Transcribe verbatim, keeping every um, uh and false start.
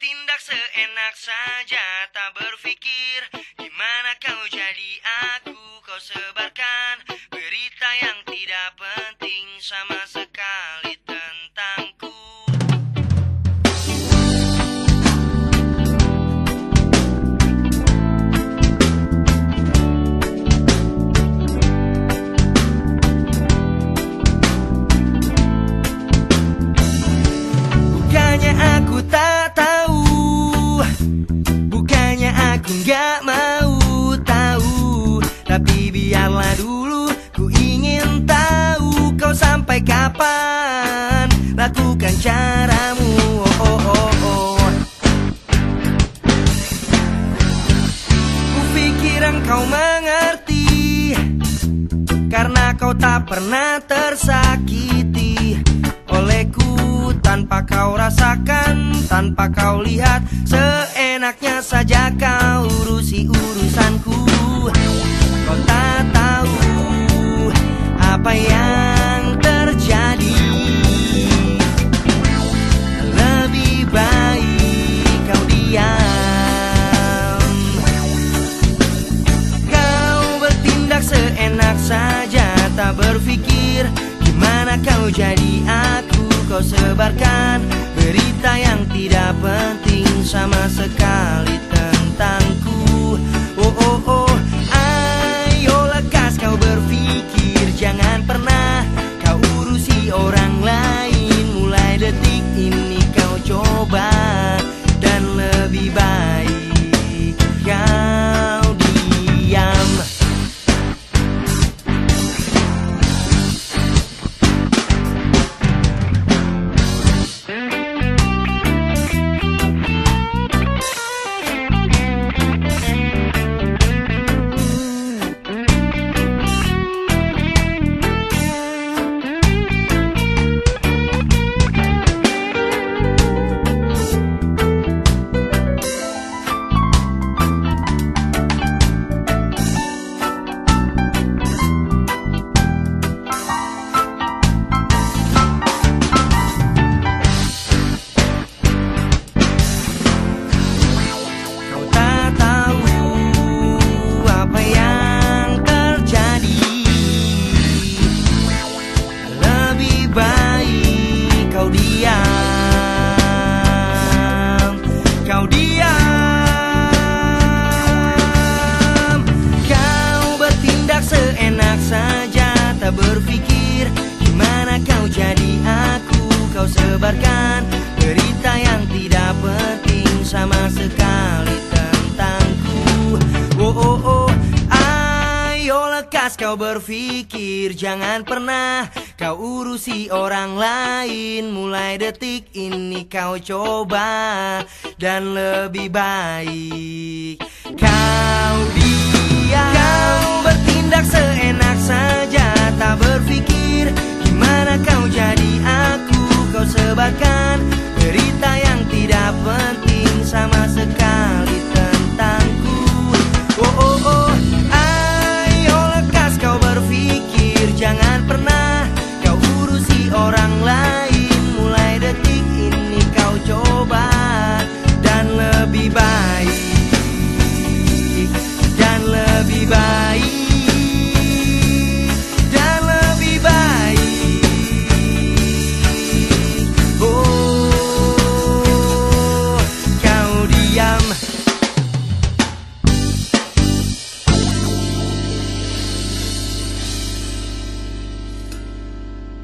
bertindak seenak saja, tak berpikir gimana kau jadi aku. Kau sebarkan berita yang tidak penting sama sekali tentangku. Bukannya aku tak tahu, bukannya aku gak mau tahu, tapi biarlah dulu, ku ingin tahu kau sampai kapan lakukan caramu. Oh, oh, oh, oh. Ku pikir engkau mengerti, karena kau tak pernah tersakiti olehku. Tanpa kau rasakan, tanpa kau lihat, seenaknya saja kau urusi urusanku. Kau tak tahu apa yang terjadi. Lebih baik kau diam. Kau bertindak seenak saja, tak berpikir gimana kau jadi aku. Kau sebarkan berita yang tidak penting sama sekali tentangku. Oh, oh, oh, ayo lekas kau berpikir, jangan pernah kau urusi orang lain. Mulai detik ini kau coba, dan lebih baik kau diam. Kau diam, kau bertindak seenak saja, tak berpikir gimana kau jadi aku. Kau sebarkan berita yang tidak penting sama sekali tentangku. Oh, oh, oh, ayo lekas kau berpikir, jangan pernah kau urusi orang lain. Mulai detik ini kau coba, dan lebih baik kau diam. Kau bertindak seenak saja, tak berpikir gimana kau jadi aku. Kau sebarkan berita